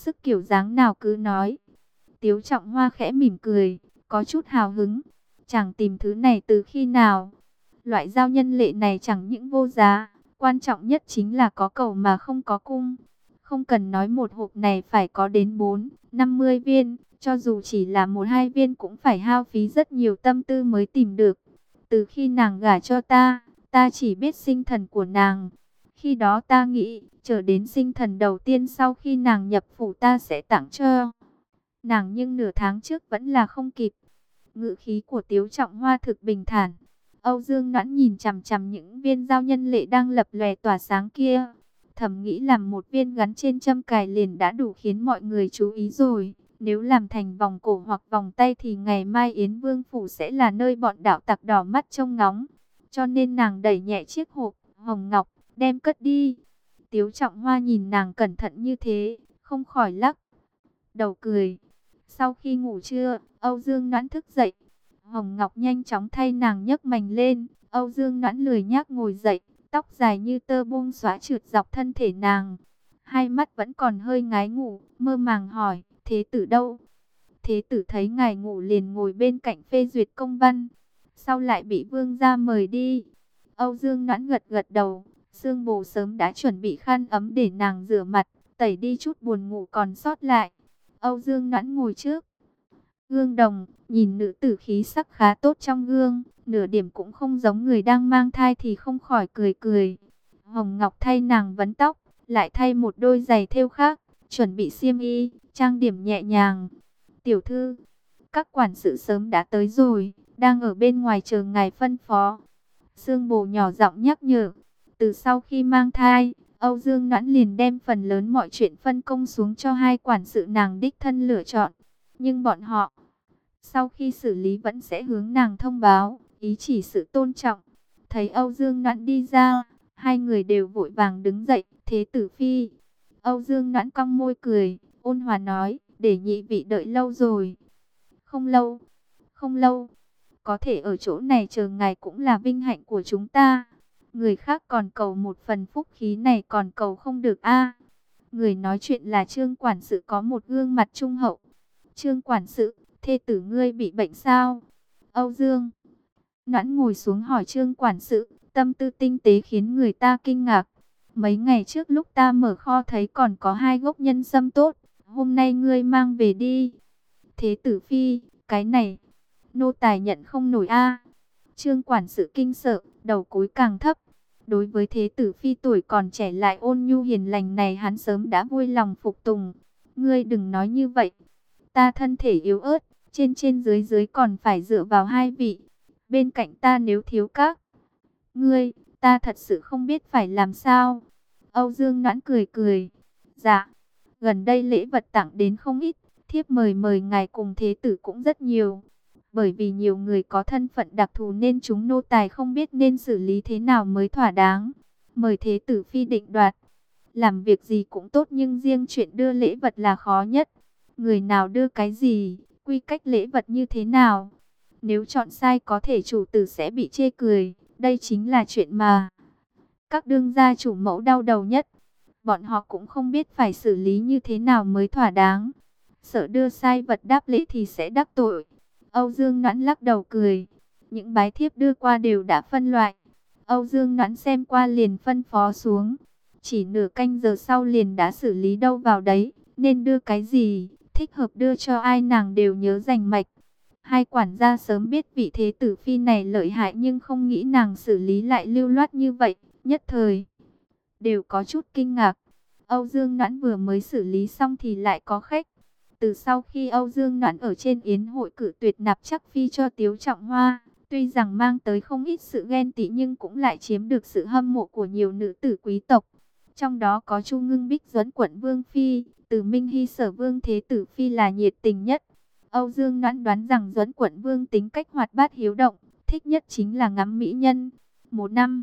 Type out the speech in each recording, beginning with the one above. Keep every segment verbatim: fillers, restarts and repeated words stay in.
sức kiểu dáng nào cứ nói. Tiếu Trọng Hoa khẽ mỉm cười, có chút hào hứng. Chàng tìm thứ này từ khi nào? Loại giao nhân lệ này chẳng những vô giá, quan trọng nhất chính là có cầu mà không có cung. Không cần nói một hộp này phải có đến bốn, năm mươi viên, cho dù chỉ là một hai viên cũng phải hao phí rất nhiều tâm tư mới tìm được. Từ khi nàng gả cho ta, ta chỉ biết sinh thần của nàng. Khi đó ta nghĩ, chờ đến sinh thần đầu tiên sau khi nàng nhập phủ ta sẽ tặng cho nàng, nhưng nửa tháng trước vẫn là không kịp. Ngữ khí của Tiếu Trọng Hoa thực bình thản. Âu Dương Noãn nhìn chằm chằm những viên giao nhân lệ đang lập lòe tỏa sáng kia. Thầm nghĩ làm một viên gắn trên châm cài liền đã đủ khiến mọi người chú ý rồi. Nếu làm thành vòng cổ hoặc vòng tay thì ngày mai Yến Vương Phủ sẽ là nơi bọn đạo tặc đỏ mắt trông ngóng. Cho nên nàng đẩy nhẹ chiếc hộp hồng ngọc, đem cất đi. Tiếu Trọng Hoa nhìn nàng cẩn thận như thế, không khỏi lắc đầu cười. Sau khi ngủ trưa, Âu Dương Noãn thức dậy. Hồng Ngọc nhanh chóng thay nàng nhấc mành lên. Âu Dương Noãn lười nhác ngồi dậy, tóc dài như tơ buông xõa trượt dọc thân thể nàng. Hai mắt vẫn còn hơi ngái ngủ, mơ màng hỏi, thế tử đâu? Thế tử thấy ngài ngủ liền ngồi bên cạnh phê duyệt công văn. Sau lại bị vương gia mời đi. Âu Dương Noãn gật gật đầu. Sương Bồ sớm đã chuẩn bị khăn ấm để nàng rửa mặt, tẩy đi chút buồn ngủ còn sót lại. Âu Dương Noãn ngồi trước gương đồng, nhìn nữ tử khí sắc khá tốt trong gương, nửa điểm cũng không giống người đang mang thai thì không khỏi cười cười. Hồng Ngọc thay nàng vấn tóc, lại thay một đôi giày thêu khác, chuẩn bị xiêm y, trang điểm nhẹ nhàng. Tiểu thư, các quản sự sớm đã tới rồi, đang ở bên ngoài chờ ngài phân phó. Sương Bồ nhỏ giọng nhắc nhở. Từ sau khi mang thai, Âu Dương Noãn liền đem phần lớn mọi chuyện phân công xuống cho hai quản sự nàng đích thân lựa chọn. Nhưng bọn họ, sau khi xử lý vẫn sẽ hướng nàng thông báo, ý chỉ sự tôn trọng. Thấy Âu Dương Noãn đi ra, hai người đều vội vàng đứng dậy, thế tử phi. Âu Dương Noãn cong môi cười, ôn hòa nói, để nhị vị đợi lâu rồi. Không lâu, không lâu, có thể ở chỗ này chờ ngài cũng là vinh hạnh của chúng ta. Người khác còn cầu một phần phúc khí này còn cầu không được a. Người nói chuyện là Trương quản sự có một gương mặt trung hậu. Trương quản sự, thê tử ngươi bị bệnh sao? Âu Dương Noãn ngồi xuống hỏi Trương quản sự, tâm tư tinh tế khiến người ta kinh ngạc. Mấy ngày trước lúc ta mở kho thấy còn có hai gốc nhân sâm tốt, hôm nay ngươi mang về đi. Thế tử phi, cái này, nô tài nhận không nổi a. Trương quản sự kinh sợ, đầu cúi càng thấp. Đối với thế tử phi tuổi còn trẻ lại ôn nhu hiền lành này hắn sớm đã vui lòng phục tùng. Ngươi đừng nói như vậy. Ta thân thể yếu ớt, trên trên dưới dưới còn phải dựa vào hai vị. Bên cạnh ta nếu thiếu các ngươi, ta thật sự không biết phải làm sao. Âu Dương Noãn cười cười. Dạ, gần đây lễ vật tặng đến không ít, thiếp mời mời ngài cùng thế tử cũng rất nhiều. Bởi vì nhiều người có thân phận đặc thù nên chúng nô tài không biết nên xử lý thế nào mới thỏa đáng. Mời thế tử phi định đoạt. Làm việc gì cũng tốt nhưng riêng chuyện đưa lễ vật là khó nhất. Người nào đưa cái gì, quy cách lễ vật như thế nào. Nếu chọn sai có thể chủ tử sẽ bị chê cười. Đây chính là chuyện mà các đương gia chủ mẫu đau đầu nhất. Bọn họ cũng không biết phải xử lý như thế nào mới thỏa đáng. Sợ đưa sai vật đáp lễ thì sẽ đắc tội. Âu Dương Noãn lắc đầu cười. Những bái thiếp đưa qua đều đã phân loại. Âu Dương Noãn xem qua liền phân phó xuống. Chỉ nửa canh giờ sau liền đã xử lý đâu vào đấy. Nên đưa cái gì, thích hợp đưa cho ai nàng đều nhớ rành mạch. Hai quản gia sớm biết vị thế tử phi này lợi hại nhưng không nghĩ nàng xử lý lại lưu loát như vậy. Nhất thời, đều có chút kinh ngạc. Âu Dương Noãn vừa mới xử lý xong thì lại có khách. Từ sau khi Âu Dương Noãn ở trên yến hội cử tuyệt nạp chắc phi cho Tiếu Trọng Hoa, tuy rằng mang tới không ít sự ghen tị nhưng cũng lại chiếm được sự hâm mộ của nhiều nữ tử quý tộc. Trong đó có Chu Ngưng Bích Duẫn quận Vương Phi, Từ Minh Hy Sở Vương Thế Tử Phi là nhiệt tình nhất. Âu Dương Noãn đoán rằng Duẫn quận Vương tính cách hoạt bát hiếu động, thích nhất chính là ngắm mỹ nhân. Một năm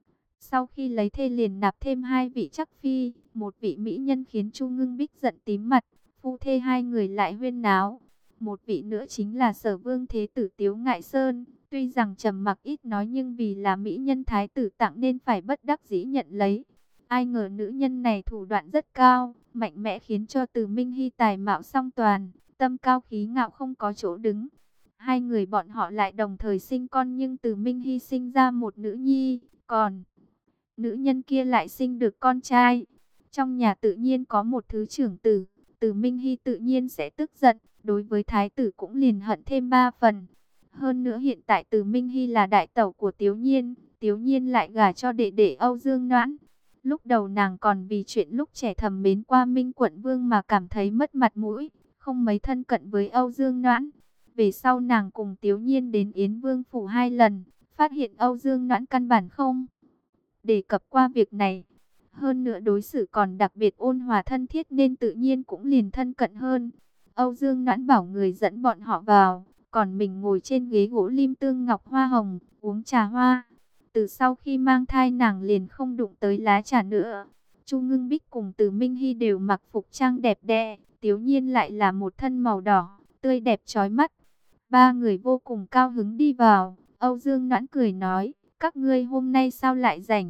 sau khi lấy thê liền nạp thêm hai vị chắc phi, một vị mỹ nhân khiến Chu Ngưng Bích giận tím mặt. Phu thê hai người lại huyên náo. Một vị nữa chính là Sở Vương Thế Tử Tiếu Ngại Sơn. Tuy rằng trầm mặc ít nói nhưng vì là mỹ nhân thái tử tặng nên phải bất đắc dĩ nhận lấy. Ai ngờ nữ nhân này thủ đoạn rất cao, mạnh mẽ khiến cho Từ Minh Hy tài mạo song toàn, tâm cao khí ngạo không có chỗ đứng. Hai người bọn họ lại đồng thời sinh con, nhưng Từ Minh Hy sinh ra một nữ nhi, còn nữ nhân kia lại sinh được con trai. Trong nhà tự nhiên có một thứ trưởng tử, Từ Minh Hy tự nhiên sẽ tức giận, đối với thái tử cũng liền hận thêm ba phần. Hơn nữa hiện tại Từ Minh Hy là đại tẩu của Tiếu Nhiên, Tiếu Nhiên lại gả cho đệ đệ Âu Dương Noãn. Lúc đầu nàng còn vì chuyện lúc trẻ thầm mến qua Minh Quận Vương mà cảm thấy mất mặt mũi, không mấy thân cận với Âu Dương Noãn. Về sau nàng cùng Tiếu Nhiên đến Yến Vương phủ hai lần, phát hiện Âu Dương Noãn căn bản không đề cập qua việc này. Hơn nữa đối xử còn đặc biệt ôn hòa thân thiết nên tự nhiên cũng liền thân cận hơn. Âu Dương Noãn bảo người dẫn bọn họ vào, còn mình ngồi trên ghế gỗ lim tương ngọc hoa hồng, uống trà hoa. Từ sau khi mang thai nàng liền không đụng tới lá trà nữa. Chu Ngưng Bích cùng Từ Minh Hy đều mặc phục trang đẹp đẽ, Tiếu Nhiên lại là một thân màu đỏ, tươi đẹp chói mắt. Ba người vô cùng cao hứng đi vào. Âu Dương Noãn cười nói, các ngươi hôm nay sao lại rảnh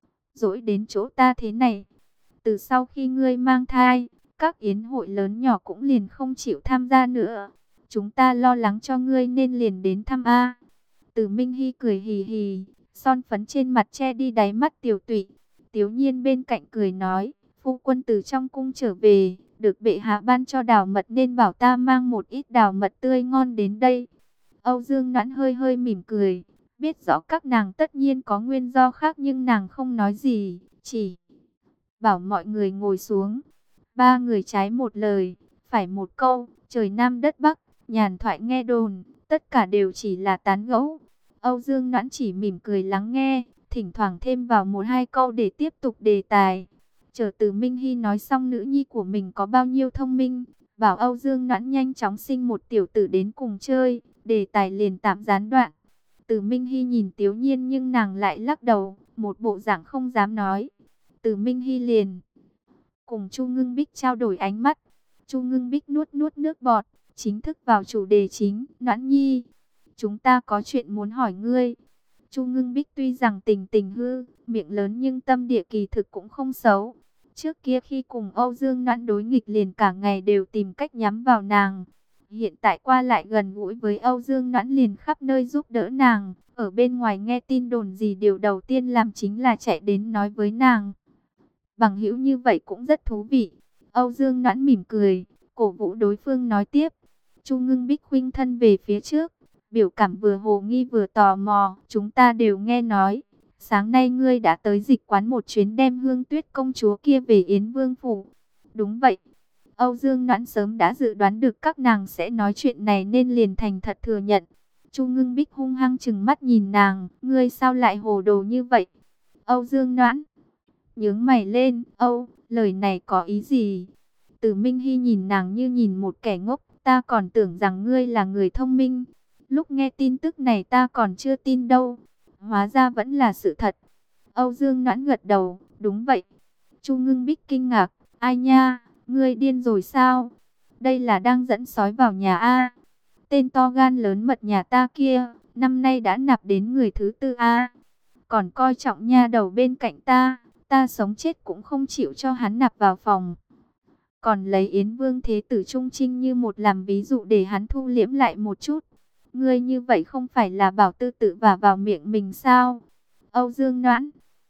rỗi đến chỗ ta thế này? Từ sau khi ngươi mang thai, các yến hội lớn nhỏ cũng liền không chịu tham gia nữa. Chúng ta lo lắng cho ngươi nên liền đến thăm a. Từ Minh Hy cười hì hì, son phấn trên mặt che đi đáy mắt tiểu tụy. Tiếu Nhiên bên cạnh cười nói, phu quân từ trong cung trở về, được bệ hạ ban cho đào mật nên bảo ta mang một ít đào mật tươi ngon đến đây. Âu Dương Noãn hơi hơi mỉm cười, biết rõ các nàng tất nhiên có nguyên do khác nhưng nàng không nói gì, chỉ bảo mọi người ngồi xuống. Ba người trái một lời, phải một câu, trời Nam đất Bắc, nhàn thoại nghe đồn, tất cả đều chỉ là tán gẫu. Âu Dương Noãn chỉ mỉm cười lắng nghe, thỉnh thoảng thêm vào một hai câu để tiếp tục đề tài. Chờ Từ Minh Hy nói xong nữ nhi của mình có bao nhiêu thông minh, bảo Âu Dương Noãn nhanh chóng sinh một tiểu tử đến cùng chơi, đề tài liền tạm gián đoạn. Từ Minh Hy nhìn Tiếu Nhiên nhưng nàng lại lắc đầu, một bộ dạng không dám nói. Từ Minh Hy liền cùng Chu Ngưng Bích trao đổi ánh mắt. Chu Ngưng Bích nuốt nuốt nước bọt, chính thức vào chủ đề chính. Noãn nhi, chúng ta có chuyện muốn hỏi ngươi. Chu Ngưng Bích tuy rằng tình tình hư, miệng lớn nhưng tâm địa kỳ thực cũng không xấu. Trước kia khi cùng Âu Dương Noãn đối nghịch liền cả ngày đều tìm cách nhắm vào nàng. Hiện tại qua lại gần gũi với Âu Dương Noãn liền khắp nơi giúp đỡ nàng. Ở bên ngoài nghe tin đồn gì điều đầu tiên làm chính là chạy đến nói với nàng. Bằng hữu như vậy cũng rất thú vị. Âu Dương Noãn mỉm cười, cổ vũ đối phương nói tiếp. Chu Ngưng Bích khuynh thân về phía trước, biểu cảm vừa hồ nghi vừa tò mò. Chúng ta đều nghe nói, sáng nay ngươi đã tới dịch quán một chuyến đem Hương Tuyết công chúa kia về Yến Vương phủ. Đúng vậy. Âu Dương Noãn sớm đã dự đoán được các nàng sẽ nói chuyện này nên liền thành thật thừa nhận. Chu Ngưng Bích hung hăng trừng mắt nhìn nàng, ngươi sao lại hồ đồ như vậy? Âu Dương Noãn nhướng mày lên, Âu, lời này có ý gì? Từ Minh Hy nhìn nàng như nhìn một kẻ ngốc, ta còn tưởng rằng ngươi là người thông minh. Lúc nghe tin tức này ta còn chưa tin đâu, hóa ra vẫn là sự thật. Âu Dương Noãn gật đầu, đúng vậy. Chu Ngưng Bích kinh ngạc, ai nha, ngươi điên rồi sao? Đây là đang dẫn sói vào nhà a. Tên to gan lớn mật nhà ta kia, năm nay đã nạp đến người thứ tư a. Còn coi trọng nha đầu bên cạnh ta, ta sống chết cũng không chịu cho hắn nạp vào phòng. Còn lấy Yến Vương Thế Tử Trung Trinh như một làm ví dụ để hắn thu liễm lại một chút. Ngươi như vậy không phải là bảo tư tự và vào miệng mình sao? Âu Dương Noãn,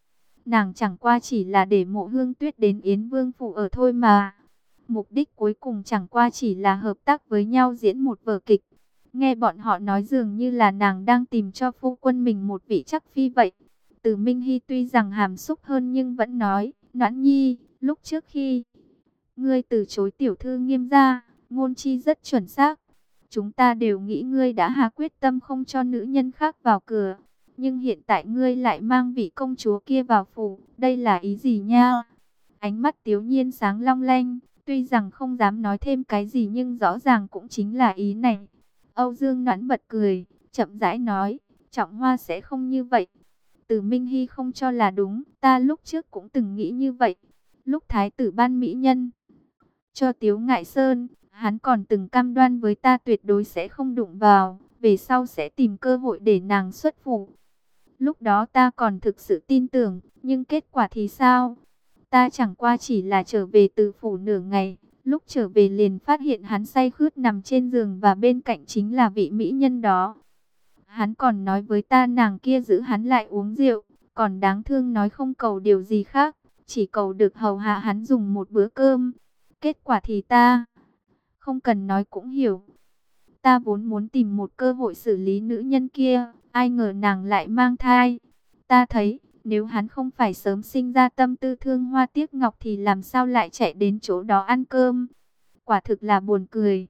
nàng chẳng qua chỉ là để Mộ Hương Tuyết đến Yến Vương phủ ở thôi mà. Mục đích cuối cùng chẳng qua chỉ là hợp tác với nhau diễn một vở kịch. Nghe bọn họ nói dường như là nàng đang tìm cho phu quân mình một vị chắc phi vậy. Từ Minh Hy tuy rằng hàm xúc hơn nhưng vẫn nói, Noãn nhi, lúc trước khi ngươi từ chối tiểu thư Nghiêm gia, ngôn chi rất chuẩn xác. Chúng ta đều nghĩ ngươi đã hạ quyết tâm không cho nữ nhân khác vào cửa. Nhưng hiện tại ngươi lại mang vị công chúa kia vào phủ, đây là ý gì nha? Ánh mắt Tiếu Nhiên sáng long lanh, tuy rằng không dám nói thêm cái gì nhưng rõ ràng cũng chính là ý này. Âu Dương Noãn bật cười, chậm rãi nói, Trọng Hoa sẽ không như vậy. Từ Minh Hy không cho là đúng, ta lúc trước cũng từng nghĩ như vậy. Lúc thái tử ban mỹ nhân cho Tiếu Ngại Sơn, hắn còn từng cam đoan với ta tuyệt đối sẽ không đụng vào, về sau sẽ tìm cơ hội để nàng xuất phủ. Lúc đó ta còn thực sự tin tưởng, nhưng kết quả thì sao? Ta chẳng qua chỉ là trở về từ phủ nửa ngày, lúc trở về liền phát hiện hắn say khướt nằm trên giường và bên cạnh chính là vị mỹ nhân đó. Hắn còn nói với ta nàng kia giữ hắn lại uống rượu, còn đáng thương nói không cầu điều gì khác, chỉ cầu được hầu hạ hắn dùng một bữa cơm. Kết quả thì ta không cần nói cũng hiểu. Ta vốn muốn tìm một cơ hội xử lý nữ nhân kia, ai ngờ nàng lại mang thai. Ta thấy, nếu hắn không phải sớm sinh ra tâm tư thương hoa tiếc ngọc thì làm sao lại chạy đến chỗ đó ăn cơm. Quả thực là buồn cười.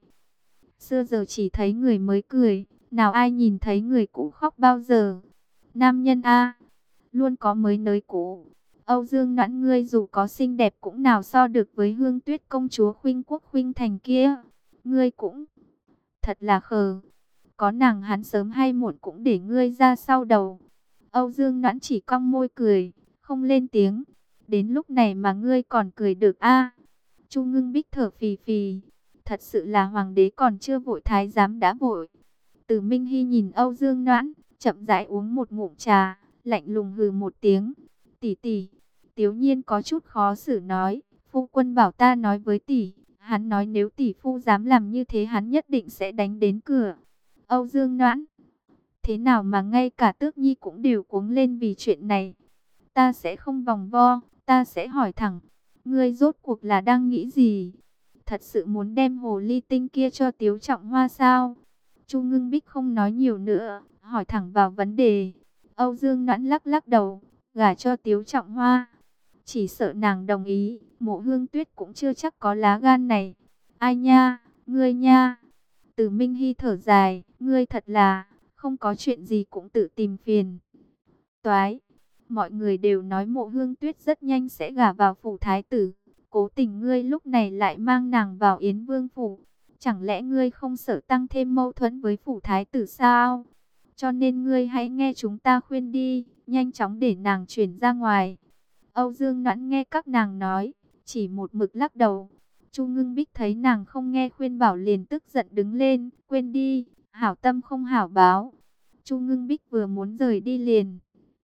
Xưa giờ chỉ thấy người mới cười, nào ai nhìn thấy người cũ khóc bao giờ. Nam nhân a, luôn có mới nới cũ. Âu Dương Noãn ngươi dù có xinh đẹp cũng nào so được với Hương Tuyết công chúa khuynh quốc khuynh thành kia. Ngươi cũng thật là khờ. Có nàng hắn sớm hay muộn cũng để ngươi ra sau đầu. Âu Dương Noãn chỉ cong môi cười, không lên tiếng. Đến lúc này mà ngươi còn cười được a? Chu Ngưng Bích thở phì phì. Thật sự là hoàng đế còn chưa vội thái giám đã vội. Từ Minh Hy nhìn Âu Dương Noãn, chậm rãi uống một ngụm trà, lạnh lùng hừ một tiếng. Tỷ tỷ. Tiếu Nhiên có chút khó xử nói, phu quân bảo ta nói với tỷ, hắn nói nếu tỷ phu dám làm như thế hắn nhất định sẽ đánh đến cửa. Âu Dương Noãn, thế nào mà ngay cả Tước Nhi cũng đều cuống lên vì chuyện này? Ta sẽ không vòng vo, ta sẽ hỏi thẳng, ngươi rốt cuộc là đang nghĩ gì? Thật sự muốn đem hồ ly tinh kia cho Tiếu Trọng Hoa sao? Chu Ngưng Bích không nói nhiều nữa, hỏi thẳng vào vấn đề. Âu Dương Noãn lắc lắc đầu, gả cho Tiếu Trọng Hoa. Chỉ sợ nàng đồng ý, Mộ Hương Tuyết cũng chưa chắc có lá gan này. Ai nha, ngươi nha. Từ Minh Hy thở dài, ngươi thật là, không có chuyện gì cũng tự tìm phiền toái. Mọi người đều nói Mộ Hương Tuyết rất nhanh sẽ gả vào phủ thái tử. Cố tình ngươi lúc này lại mang nàng vào Yến Vương phủ. Chẳng lẽ ngươi không sợ tăng thêm mâu thuẫn với phủ thái tử sao? Cho nên ngươi hãy nghe chúng ta khuyên đi, nhanh chóng để nàng chuyển ra ngoài. Âu Dương Noãn nghe các nàng nói, chỉ một mực lắc đầu. Chu Ngưng Bích thấy nàng không nghe khuyên bảo liền tức giận đứng lên, quên đi, hảo tâm không hảo báo. Chu Ngưng Bích vừa muốn rời đi liền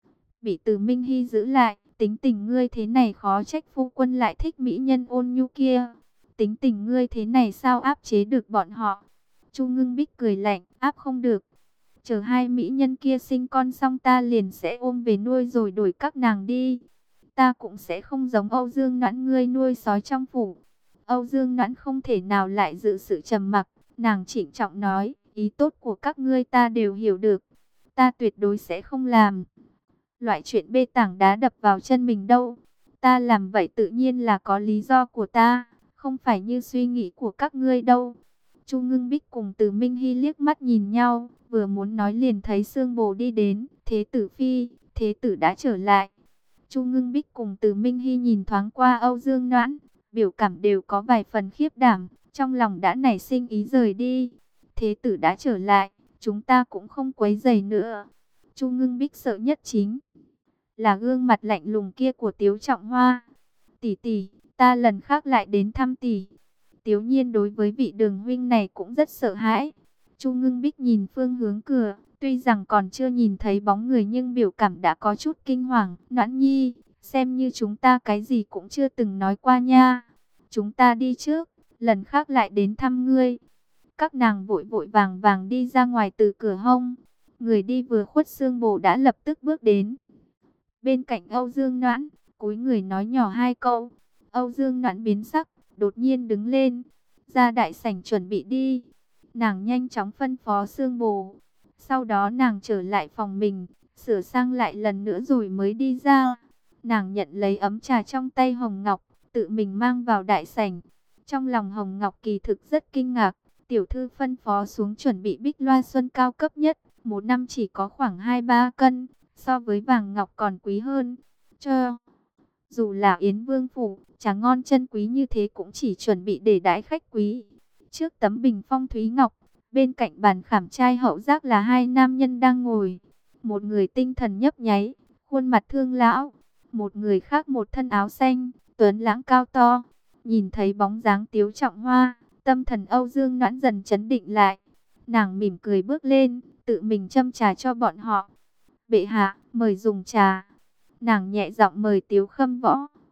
bị Từ Minh Hy giữ lại, tính tình ngươi thế này khó trách phu quân lại thích mỹ nhân ôn nhu kia. Tính tình ngươi thế này sao áp chế được bọn họ? Chu Ngưng Bích cười lạnh, áp không được. Chờ hai mỹ nhân kia sinh con xong ta liền sẽ ôm về nuôi rồi đổi các nàng đi. Ta cũng sẽ không giống Âu Dương Noãn ngươi nuôi sói trong phủ. Âu Dương Noãn không thể nào lại giữ sự trầm mặc, nàng trịnh trọng nói, ý tốt của các ngươi ta đều hiểu được. Ta tuyệt đối sẽ không làm loại chuyện bê tảng đá đập vào chân mình đâu. Ta làm vậy tự nhiên là có lý do của ta, không phải như suy nghĩ của các ngươi đâu. Chu Ngưng Bích cùng Từ Minh Hy liếc mắt nhìn nhau, vừa muốn nói liền thấy Sương Bồ đi đến. Thế tử phi, thế tử đã trở lại. Chu Ngưng Bích cùng Từ Minh Hy nhìn thoáng qua Âu Dương Noãn, biểu cảm đều có vài phần khiếp đảm, trong lòng đã nảy sinh ý rời đi. Thế tử đã trở lại, chúng ta cũng không quấy rầy nữa. Chu Ngưng Bích sợ nhất chính là gương mặt lạnh lùng kia của Tiếu Trọng Hoa. Tỷ tỷ, ta lần khác lại đến thăm tỷ. Tiếu Nhiên đối với vị Đường huynh này cũng rất sợ hãi. Chu Ngưng Bích nhìn phương hướng cửa, tuy rằng còn chưa nhìn thấy bóng người nhưng biểu cảm đã có chút kinh hoàng. Noãn Nhi, xem như chúng ta cái gì cũng chưa từng nói qua nha. Chúng ta đi trước, lần khác lại đến thăm ngươi. Các nàng vội vội vàng vàng đi ra ngoài từ cửa hông. Người đi vừa khuất Sương Bồ đã lập tức bước đến bên cạnh Âu Dương Noãn, cúi người nói nhỏ hai câu. Âu Dương Noãn biến sắc, đột nhiên đứng lên, ra đại sảnh chuẩn bị đi. Nàng nhanh chóng phân phó Sương Bồ. Sau đó nàng trở lại phòng mình, sửa sang lại lần nữa rồi mới đi ra. Nàng nhận lấy ấm trà trong tay Hồng Ngọc, tự mình mang vào đại sảnh. Trong lòng Hồng Ngọc kỳ thực rất kinh ngạc. Tiểu thư phân phó xuống chuẩn bị bích loa xuân cao cấp nhất, một năm chỉ có khoảng hai ba cân, so với vàng ngọc còn quý hơn. Cho dù là Yến Vương phủ, trà ngon chân quý như thế cũng chỉ chuẩn bị để đãi khách quý. Trước tấm bình phong thúy ngọc, bên cạnh bàn khảm trai hậu giác là hai nam nhân đang ngồi. Một người tinh thần nhấp nháy, khuôn mặt thương lão. Một người khác một thân áo xanh, tuấn lãng cao to. Nhìn thấy bóng dáng Tiếu Trọng Hoa, tâm thần Âu Dương Noãn dần chấn định lại. Nàng mỉm cười bước lên, tự mình châm trà cho bọn họ. Bệ hạ, mời dùng trà. Nàng nhẹ giọng mời Tiếu Khâm Võ.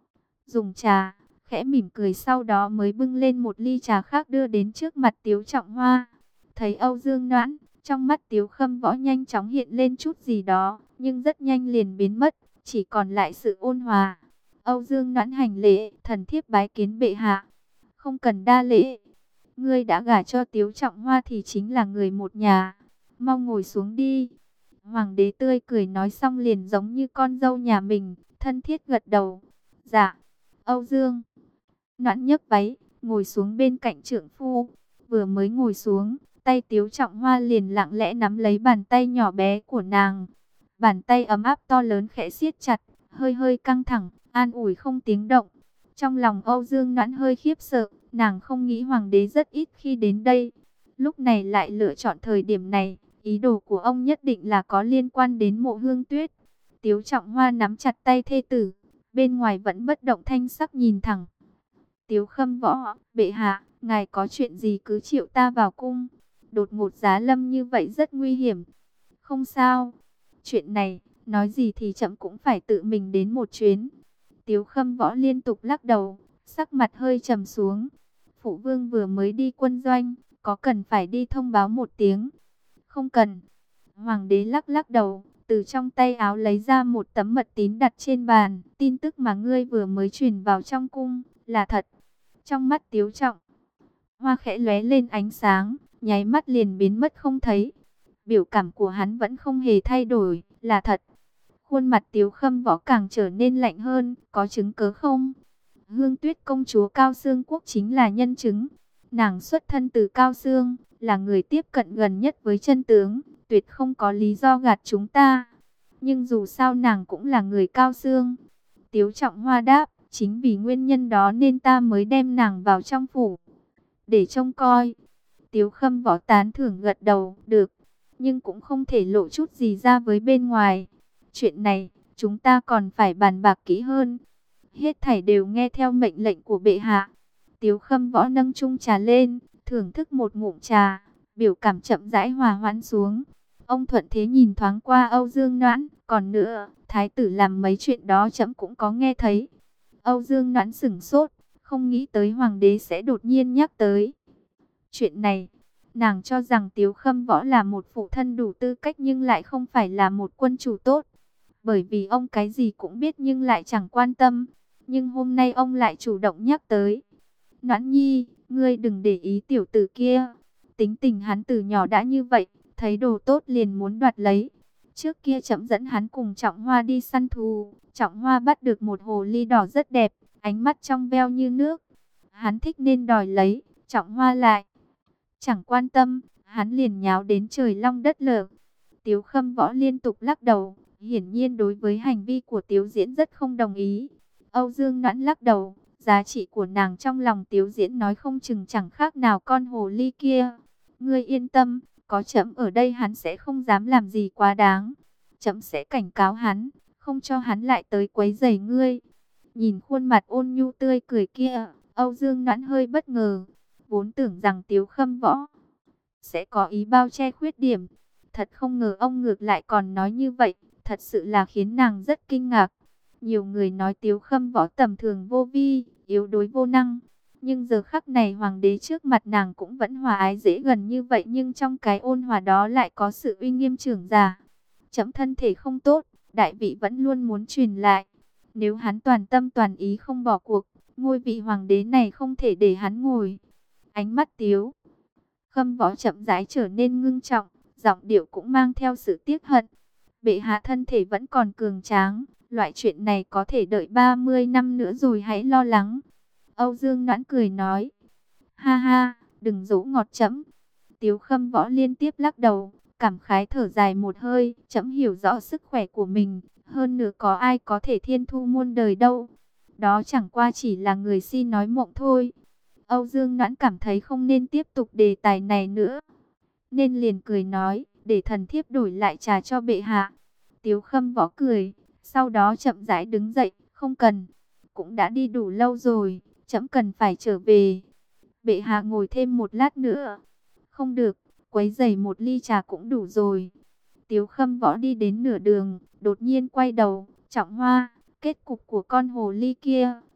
dùng trà, khẽ mỉm cười, sau đó mới bưng lên một ly trà khác đưa đến trước mặt Tiếu Trọng Hoa. Thấy Âu Dương Noãn, trong mắt Tiếu Khâm Võ nhanh chóng hiện lên chút gì đó, nhưng rất nhanh liền biến mất, chỉ còn lại sự ôn hòa. Âu Dương Noãn hành lễ, thần thiếp bái kiến bệ hạ. Không cần đa lễ, ngươi đã gả cho Tiếu Trọng Hoa thì chính là người một nhà. Mau ngồi xuống đi. Hoàng đế tươi cười nói xong liền giống như con dâu nhà mình, thân thiết gật đầu. Dạ. Âu Dương Noãn nhấc váy, ngồi xuống bên cạnh trượng phu. Vừa mới ngồi xuống, tay Tiếu Trọng Hoa liền lặng lẽ nắm lấy bàn tay nhỏ bé của nàng. Bàn tay ấm áp to lớn khẽ siết chặt, hơi hơi căng thẳng, an ủi không tiếng động. Trong lòng Âu Dương Noãn hơi khiếp sợ, nàng không nghĩ hoàng đế rất ít khi đến đây. Lúc này lại lựa chọn thời điểm này, ý đồ của ông nhất định là có liên quan đến Mộ Hương Tuyết. Tiếu Trọng Hoa nắm chặt tay thê tử, bên ngoài vẫn bất động thanh sắc nhìn thẳng. Tiếu Khâm Võ, bệ hạ, ngài có chuyện gì cứ triệu ta vào cung. Đột ngột giá lâm như vậy rất nguy hiểm. Không sao, chuyện này, nói gì thì chậm cũng phải tự mình đến một chuyến. Tiếu Khâm Võ liên tục lắc đầu, sắc mặt hơi trầm xuống. Phụ vương vừa mới đi quân doanh, có cần phải đi thông báo một tiếng? Không cần. Hoàng đế lắc lắc đầu, từ trong tay áo lấy ra một tấm mật tín đặt trên bàn. Tin tức mà ngươi vừa mới truyền vào trong cung, là thật. Trong mắt Tiếu Trọng Hoa khẽ lóe lên ánh sáng, nháy mắt liền biến mất không thấy. Biểu cảm của hắn vẫn không hề thay đổi, là thật. Khuôn mặt Tiếu Khâm Võ càng trở nên lạnh hơn, có chứng cớ không? Hương Tuyết công chúa Cao Xương Quốc chính là nhân chứng. Nàng xuất thân từ Cao Xương, là người tiếp cận gần nhất với chân tướng, tuyệt không có lý do gạt chúng ta. Nhưng dù sao nàng cũng là người Cao Xương. Tiếu Trọng Hoa đáp, chính vì nguyên nhân đó nên ta mới đem nàng vào trong phủ, để trông coi. Tiếu Khâm Võ tán thưởng gật đầu, được, nhưng cũng không thể lộ chút gì ra với bên ngoài. Chuyện này, chúng ta còn phải bàn bạc kỹ hơn. Hết thảy đều nghe theo mệnh lệnh của bệ hạ. Tiếu Khâm Võ nâng chung trà lên, thưởng thức một ngụm trà, biểu cảm chậm rãi hòa hoãn xuống. Ông thuận thế nhìn thoáng qua Âu Dương Noãn, còn nữa, thái tử làm mấy chuyện đó trẫm cũng có nghe thấy. Âu Dương Noãn sửng sốt, không nghĩ tới hoàng đế sẽ đột nhiên nhắc tới chuyện này. Nàng cho rằng Tiếu Khâm Võ là một phụ thân đủ tư cách nhưng lại không phải là một quân chủ tốt. Bởi vì ông cái gì cũng biết nhưng lại chẳng quan tâm. Nhưng hôm nay ông lại chủ động nhắc tới. Noãn nhi, ngươi đừng để ý tiểu tử kia. Tính tình hắn từ nhỏ đã như vậy, thấy đồ tốt liền muốn đoạt lấy. Trước kia trẫm dẫn hắn cùng Trọng Hoa đi săn thú. Trọng Hoa bắt được một hồ ly đỏ rất đẹp, ánh mắt trong veo như nước. Hắn thích nên đòi lấy, Trọng Hoa lại chẳng quan tâm, hắn liền nháo đến trời long đất lở. Tiếu Khâm Võ liên tục lắc đầu, hiển nhiên đối với hành vi của Tiếu Diễn rất không đồng ý. Âu Dương Noãn lắc đầu, giá trị của nàng trong lòng Tiếu Diễn nói không chừng chẳng khác nào con hồ ly kia. Ngươi yên tâm, có trẫm ở đây hắn sẽ không dám làm gì quá đáng. Trẫm sẽ cảnh cáo hắn, không cho hắn lại tới quấy rầy ngươi. Nhìn khuôn mặt ôn nhu tươi cười kia, Âu Dương Noãn hơi bất ngờ. Vốn tưởng rằng Tiếu Khâm Võ sẽ có ý bao che khuyết điểm. Thật không ngờ ông ngược lại còn nói như vậy. Thật sự là khiến nàng rất kinh ngạc. Nhiều người nói Tiếu Khâm Võ tầm thường vô vi, yếu đuối vô năng. Nhưng giờ khắc này hoàng đế trước mặt nàng cũng vẫn hòa ái dễ gần như vậy. Nhưng trong cái ôn hòa đó lại có sự uy nghiêm trưởng giả. Chấm thân thể không tốt, đại vị vẫn luôn muốn truyền lại. Nếu hắn toàn tâm toàn ý không bỏ cuộc, ngôi vị hoàng đế này không thể để hắn ngồi. Ánh mắt Tiếu Khâm Võ chậm rãi trở nên ngưng trọng, giọng điệu cũng mang theo sự tiếc hận. Bệ hạ thân thể vẫn còn cường tráng, loại chuyện này có thể đợi ba mươi năm nữa rồi hãy lo lắng. Âu Dương Noãn cười nói, ha ha, đừng dỗ ngọt trẫm. Tiếu Khâm Võ liên tiếp lắc đầu, cảm khái thở dài một hơi, trẫm hiểu rõ sức khỏe của mình, hơn nữa có ai có thể thiên thu muôn đời đâu. Đó chẳng qua chỉ là người si nói mộng thôi. Âu Dương Noãn cảm thấy không nên tiếp tục đề tài này nữa, nên liền cười nói, để thần thiếp đổi lại trà cho bệ hạ. Tiếu Khâm Võ cười, sau đó chậm rãi đứng dậy, không cần, cũng đã đi đủ lâu rồi, trẫm cần phải trở về. Bệ hạ ngồi thêm một lát nữa. Không được, quấy rầy một ly trà cũng đủ rồi. Tiếu Khâm Võ đi đến nửa đường, đột nhiên quay đầu, Trọng Hoa, kết cục của con hồ ly kia,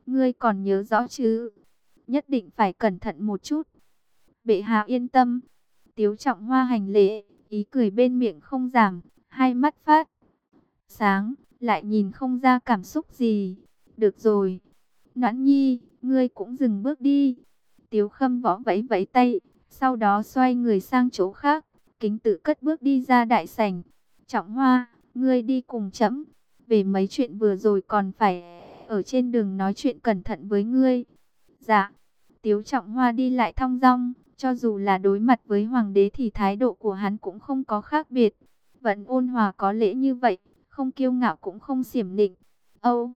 ngươi còn nhớ rõ chứ? Nhất định phải cẩn thận một chút. Bệ hạ yên tâm. Tiếu Trọng Hoa hành lễ, ý cười bên miệng không giảm, hai mắt phát sáng, lại nhìn không ra cảm xúc gì. Được rồi, Noãn Nhi, ngươi cũng dừng bước đi. Tiếu Khâm Võ vẫy vẫy tay, sau đó xoay người sang chỗ khác, kính tự cất bước đi ra đại sảnh. Trọng Hoa, ngươi đi cùng trẫm, về mấy chuyện vừa rồi còn phải ở trên đường nói chuyện cẩn thận với ngươi. Dạ. Tiếu Trọng Hoa đi lại thong dong, cho dù là đối mặt với hoàng đế thì thái độ của hắn cũng không có khác biệt, vẫn ôn hòa có lễ như vậy, không kiêu ngạo cũng không xiểm nịnh. Âu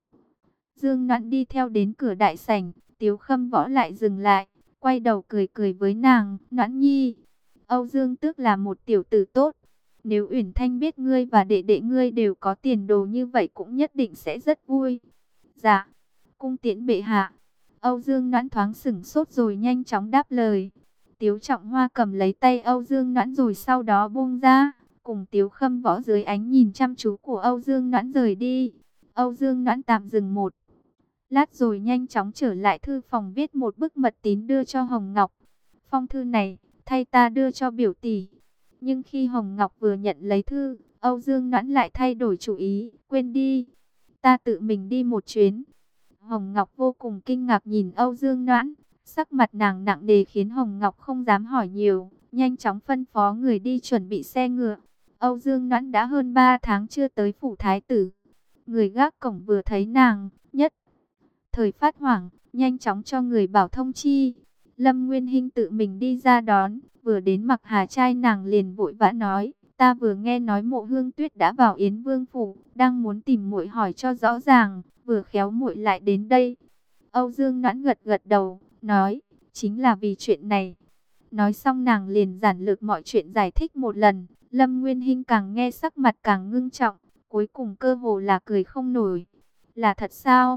Dương Noãn đi theo đến cửa đại sảnh, Tiếu Khâm Võ lại dừng lại, quay đầu cười cười với nàng. Noãn Nhi, Âu Dương Tước là một tiểu tử tốt, nếu Uyển Thanh biết ngươi và đệ đệ ngươi đều có tiền đồ như vậy cũng nhất định sẽ rất vui. Dạ, cung tiễn bệ hạ. Âu Dương Noãn thoáng sửng sốt rồi nhanh chóng đáp lời. Tiếu Trọng Hoa cầm lấy tay Âu Dương Noãn rồi sau đó buông ra, cùng Tiếu Khâm Võ dưới ánh nhìn chăm chú của Âu Dương Noãn rời đi. Âu Dương Noãn tạm dừng một lát rồi nhanh chóng trở lại thư phòng viết một bức mật tín đưa cho Hồng Ngọc. Phong thư này, thay ta đưa cho biểu tỷ. Nhưng khi Hồng Ngọc vừa nhận lấy thư, Âu Dương Noãn lại thay đổi chủ ý, quên đi, ta tự mình đi một chuyến. Hồng Ngọc vô cùng kinh ngạc nhìn Âu Dương Noãn, sắc mặt nàng nặng nề khiến Hồng Ngọc không dám hỏi nhiều, nhanh chóng phân phó người đi chuẩn bị xe ngựa. Âu Dương Noãn đã hơn ba tháng chưa tới phủ thái tử. Người gác cổng vừa thấy nàng, nhất thời phát hoảng, nhanh chóng cho người bảo thông chi. Lâm Nguyên Hinh tự mình đi ra đón, vừa đến Mặc Hà trai nàng liền vội vã nói, ta vừa nghe nói Mộ Hương Tuyết đã vào Yến Vương phủ, đang muốn tìm muội hỏi cho rõ ràng, vừa khéo muội lại đến đây. Âu Dương Noãn gật gật đầu, nói, chính là vì chuyện này. Nói xong nàng liền giản lược mọi chuyện giải thích một lần. Lâm Nguyên Hinh càng nghe sắc mặt càng ngưng trọng, cuối cùng cơ hồ là cười không nổi. Là thật sao?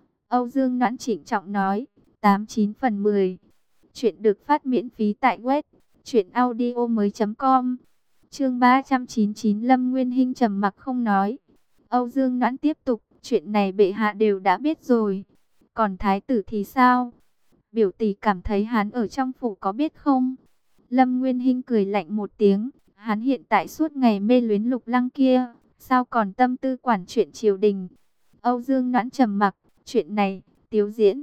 Âu Dương Noãn trịnh trọng nói, tám chín phần mười. Chuyện được phát miễn phí tại web truyện audio mới chấm com. Chương ba trăm chín mươi chín. Lâm Nguyên Hinh trầm mặc không nói. Âu Dương Noãn tiếp tục, chuyện này bệ hạ đều đã biết rồi. Còn thái tử thì sao? Biểu tỷ cảm thấy hắn ở trong phủ có biết không? Lâm Nguyên Hinh cười lạnh một tiếng, hắn hiện tại suốt ngày mê luyến Lục Lăng kia, sao còn tâm tư quản chuyện triều đình? Âu Dương Noãn trầm mặc, chuyện này, Tiếu Diễn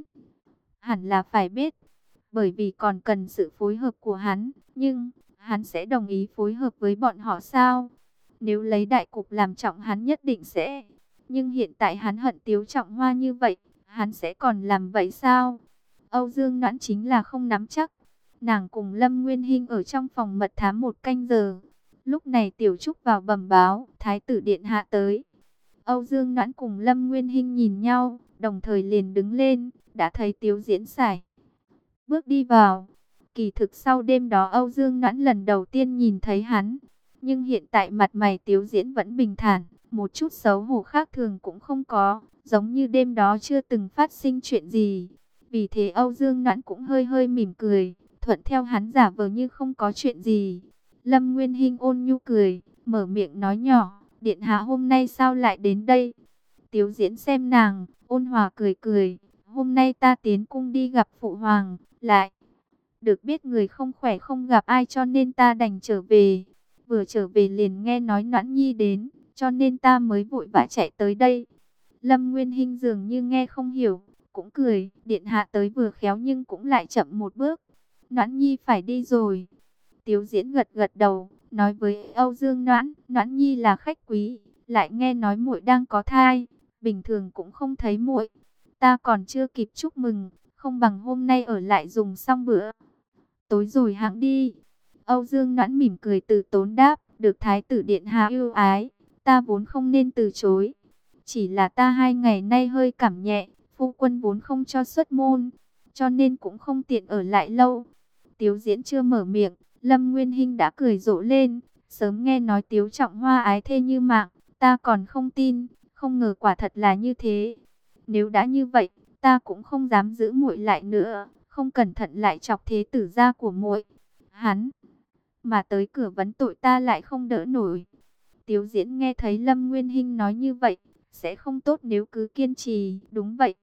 hẳn là phải biết, bởi vì còn cần sự phối hợp của hắn, nhưng hắn sẽ đồng ý phối hợp với bọn họ sao? Nếu lấy đại cục làm trọng hắn nhất định sẽ, nhưng hiện tại hắn hận Tiếu Trọng Hoa như vậy, hắn sẽ còn làm vậy sao? Âu Dương Noãn chính là không nắm chắc. Nàng cùng Lâm Nguyên Hinh ở trong phòng mật thám một canh giờ. Lúc này Tiểu Trúc vào bẩm báo, Thái tử điện hạ tới. Âu Dương Noãn cùng Lâm Nguyên Hinh nhìn nhau, đồng thời liền đứng lên, đã thấy Tiếu Diễn sải bước đi vào. Kỳ thực sau đêm đó Âu Dương Noãn lần đầu tiên nhìn thấy hắn, nhưng hiện tại mặt mày Tiếu Diễn vẫn bình thản, một chút xấu hổ khác thường cũng không có, giống như đêm đó chưa từng phát sinh chuyện gì. Vì thế Âu Dương Noãn cũng hơi hơi mỉm cười, thuận theo hắn giả vờ như không có chuyện gì. Lâm Nguyên Hinh ôn nhu cười, mở miệng nói nhỏ, điện hạ hôm nay sao lại đến đây? Tiếu Diễn xem nàng, ôn hòa cười cười, hôm nay ta tiến cung đi gặp phụ hoàng, lại được biết người không khỏe không gặp ai cho nên ta đành trở về. Vừa trở về liền nghe nói Noãn Nhi đến, cho nên ta mới vội vã chạy tới đây. Lâm Nguyên Hinh dường như nghe không hiểu, cũng cười, điện hạ tới vừa khéo nhưng cũng lại chậm một bước. Noãn Nhi phải đi rồi. Tiếu Diễn gật gật đầu, nói với Âu Dương Noãn, Noãn Nhi là khách quý, lại nghe nói muội đang có thai, bình thường cũng không thấy muội. Ta còn chưa kịp chúc mừng, không bằng hôm nay ở lại dùng xong bữa tối rồi hãng đi. Âu Dương Noãn mỉm cười từ tốn đáp, được Thái tử điện hạ yêu ái, ta vốn không nên từ chối. Chỉ là ta hai ngày nay hơi cảm nhẹ, phu quân vốn không cho xuất môn, cho nên cũng không tiện ở lại lâu. Tiếu Diễn chưa mở miệng, Lâm Nguyên Hinh đã cười rộ lên, sớm nghe nói Tiếu Trọng Hoa ái thê như mạng, ta còn không tin, không ngờ quả thật là như thế. Nếu đã như vậy, ta cũng không dám giữ muội lại nữa, không cẩn thận lại chọc thế tử gia của muội. Hắn mà tới cửa vấn tội ta lại không đỡ nổi. Tiếu Diễn nghe thấy Lâm Nguyên Hinh nói như vậy, sẽ không tốt nếu cứ kiên trì, đúng vậy.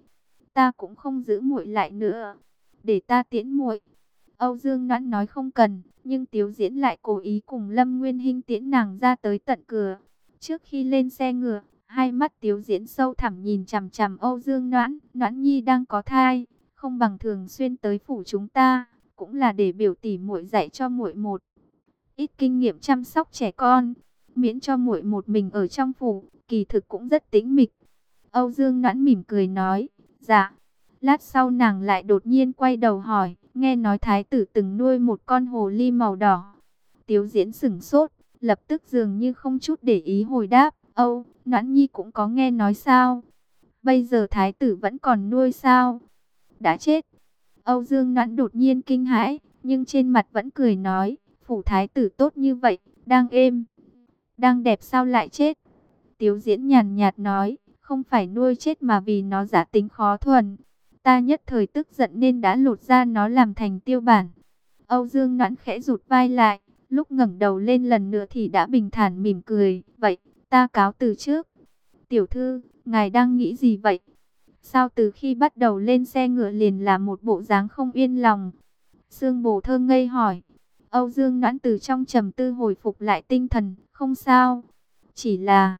ta cũng không giữ muội lại nữa, để ta tiễn muội. Âu Dương Noãn nói không cần, nhưng Tiếu Diễn lại cố ý cùng Lâm Nguyên Hinh tiễn nàng ra tới tận cửa. Trước khi lên xe ngựa, hai mắt Tiếu Diễn sâu thẳm nhìn chằm chằm Âu Dương Noãn. Noãn nhi đang có thai, không bằng thường xuyên tới phủ chúng ta, cũng là để biểu tỷ muội dạy cho muội một ít kinh nghiệm chăm sóc trẻ con, miễn cho muội một mình ở trong phủ, kỳ thực cũng rất tĩnh mịch. Âu Dương Noãn mỉm cười nói, dạ. Lát sau nàng lại đột nhiên quay đầu hỏi, nghe nói thái tử từng nuôi một con hồ ly màu đỏ. Tiếu Diễn sửng sốt, lập tức dường như không chút để ý hồi đáp, Âu, Noãn nhi cũng có nghe nói sao? Bây giờ thái tử vẫn còn nuôi sao? Đã chết. Âu Dương Noãn đột nhiên kinh hãi, nhưng trên mặt vẫn cười nói, phủ thái tử tốt như vậy, đang êm, đang đẹp sao lại chết? Tiếu Diễn nhàn nhạt nói, không phải nuôi chết mà vì nó giả tính khó thuần. Ta nhất thời tức giận nên đã lột ra nó làm thành tiêu bản. Âu Dương Noãn khẽ rụt vai lại, lúc ngẩng đầu lên lần nữa thì đã bình thản mỉm cười. Vậy, ta cáo từ trước. Tiểu thư, ngài đang nghĩ gì vậy? Sao từ khi bắt đầu lên xe ngựa liền là một bộ dáng không yên lòng? Sương Bồ Thơ ngây hỏi. Âu Dương Noãn từ trong trầm tư hồi phục lại tinh thần. Không sao, chỉ là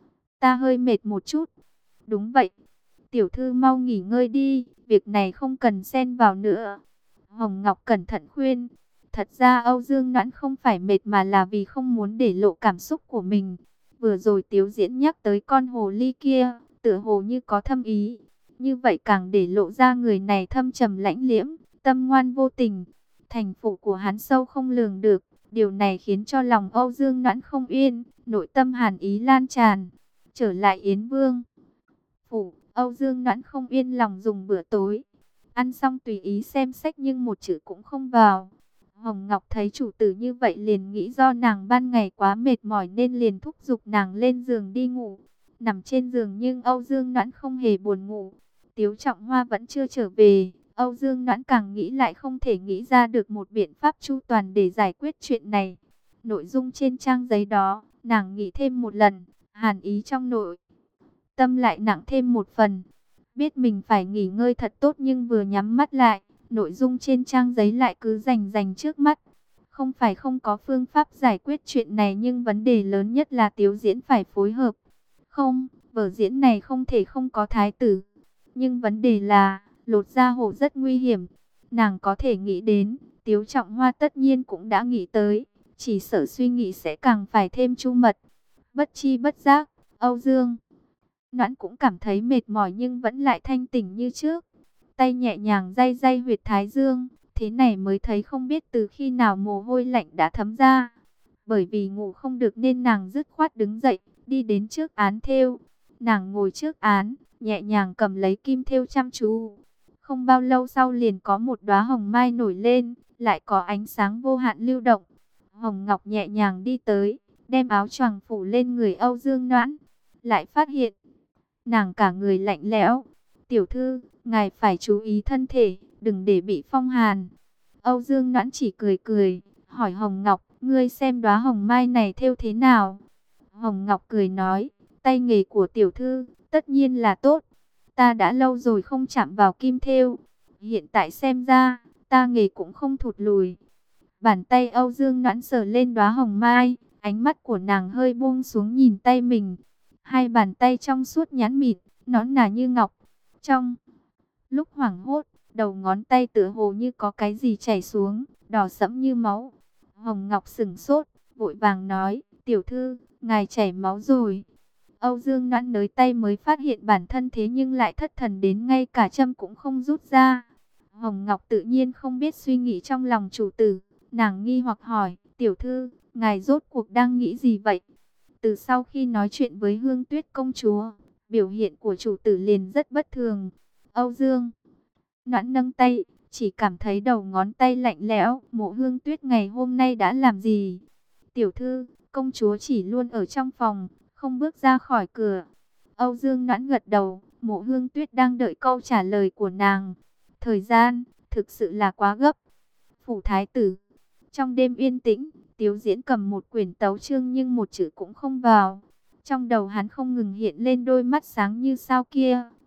ta hơi mệt một chút. Đúng vậy, tiểu thư mau nghỉ ngơi đi, việc này không cần xen vào nữa. Hồng Ngọc cẩn thận khuyên. Thật ra Âu Dương Noãn không phải mệt mà là vì không muốn để lộ cảm xúc của mình. Vừa rồi Tiếu Diễn nhắc tới con hồ ly kia, tựa hồ như có thâm ý. Như vậy càng để lộ ra người này thâm trầm lãnh liễm, tâm ngoan vô tình. Thành phủ của hắn sâu không lường được. Điều này khiến cho lòng Âu Dương Noãn không yên, nội tâm hàn ý lan tràn. Trở lại Yến Vương phủ, Âu Dương Noãn không yên lòng dùng bữa tối. Ăn xong tùy ý xem sách nhưng một chữ cũng không vào. Hồng Ngọc thấy chủ tử như vậy liền nghĩ do nàng ban ngày quá mệt mỏi nên liền thúc giục nàng lên giường đi ngủ. Nằm trên giường nhưng Âu Dương Noãn không hề buồn ngủ. Tiếu Trọng Hoa vẫn chưa trở về. Âu Dương Noãn càng nghĩ lại không thể nghĩ ra được một biện pháp chu toàn để giải quyết chuyện này. Nội dung trên trang giấy đó, nàng nghĩ thêm một lần, hàn ý trong nội tâm lại nặng thêm một phần. Biết mình phải nghỉ ngơi thật tốt nhưng vừa nhắm mắt lại, nội dung trên trang giấy lại cứ rành rành trước mắt. Không phải không có phương pháp giải quyết chuyện này nhưng vấn đề lớn nhất là Tiếu Diễn phải phối hợp. Không, vở diễn này không thể không có thái tử. Nhưng vấn đề là, lột da hổ rất nguy hiểm. Nàng có thể nghĩ đến, Tiếu Trọng Hoa tất nhiên cũng đã nghĩ tới. Chỉ sợ suy nghĩ sẽ càng phải thêm chu mật. Bất chi bất giác, Âu Dương Noãn cũng cảm thấy mệt mỏi nhưng vẫn lại thanh tỉnh như trước. Tay nhẹ nhàng day day huyệt thái dương, thế này mới thấy không biết từ khi nào mồ hôi lạnh đã thấm ra. Bởi vì ngủ không được nên nàng dứt khoát đứng dậy, đi đến trước án thêu. Nàng ngồi trước án, nhẹ nhàng cầm lấy kim thêu chăm chú. Không bao lâu sau liền có một đóa hồng mai nổi lên, lại có ánh sáng vô hạn lưu động. Hồng Ngọc nhẹ nhàng đi tới, đem áo choàng phủ lên người Âu Dương Noãn. Lại phát hiện, nàng cả người lạnh lẽo. Tiểu thư, ngài phải chú ý thân thể, đừng để bị phong hàn. Âu Dương Noãn chỉ cười cười, hỏi Hồng Ngọc, ngươi xem đóa hồng mai này thêu thế nào? Hồng Ngọc cười nói, tay nghề của tiểu thư, tất nhiên là tốt. Ta đã lâu rồi không chạm vào kim thêu. Hiện tại xem ra, ta nghề cũng không thụt lùi. Bàn tay Âu Dương Noãn sờ lên đóa hồng mai, ánh mắt của nàng hơi buông xuống nhìn tay mình. Hai bàn tay trong suốt nhẵn mịn, nõn nà như ngọc. Trong lúc hoảng hốt, đầu ngón tay tựa hồ như có cái gì chảy xuống, đỏ sẫm như máu. Hồng Ngọc sững sốt, vội vàng nói, tiểu thư, ngài chảy máu rồi. Âu Dương Noãn nới tay mới phát hiện bản thân thế nhưng lại thất thần đến ngay cả châm cũng không rút ra. Hồng Ngọc tự nhiên không biết suy nghĩ trong lòng chủ tử, nàng nghi hoặc hỏi, tiểu thư, ngài rốt cuộc đang nghĩ gì vậy? Từ sau khi nói chuyện với Hương Tuyết công chúa, biểu hiện của chủ tử liền rất bất thường. Âu Dương Noãn nâng tay, chỉ cảm thấy đầu ngón tay lạnh lẽo. Mộ Hương Tuyết ngày hôm nay đã làm gì? Tiểu thư, công chúa chỉ luôn ở trong phòng, không bước ra khỏi cửa. Âu Dương Noãn gật đầu, Mộ Hương Tuyết đang đợi câu trả lời của nàng. Thời gian, thực sự là quá gấp. Phủ thái tử. Trong đêm yên tĩnh, Tiếu Diễn cầm một quyển tấu chương nhưng một chữ cũng không vào. Trong đầu hắn không ngừng hiện lên đôi mắt sáng như sao kia,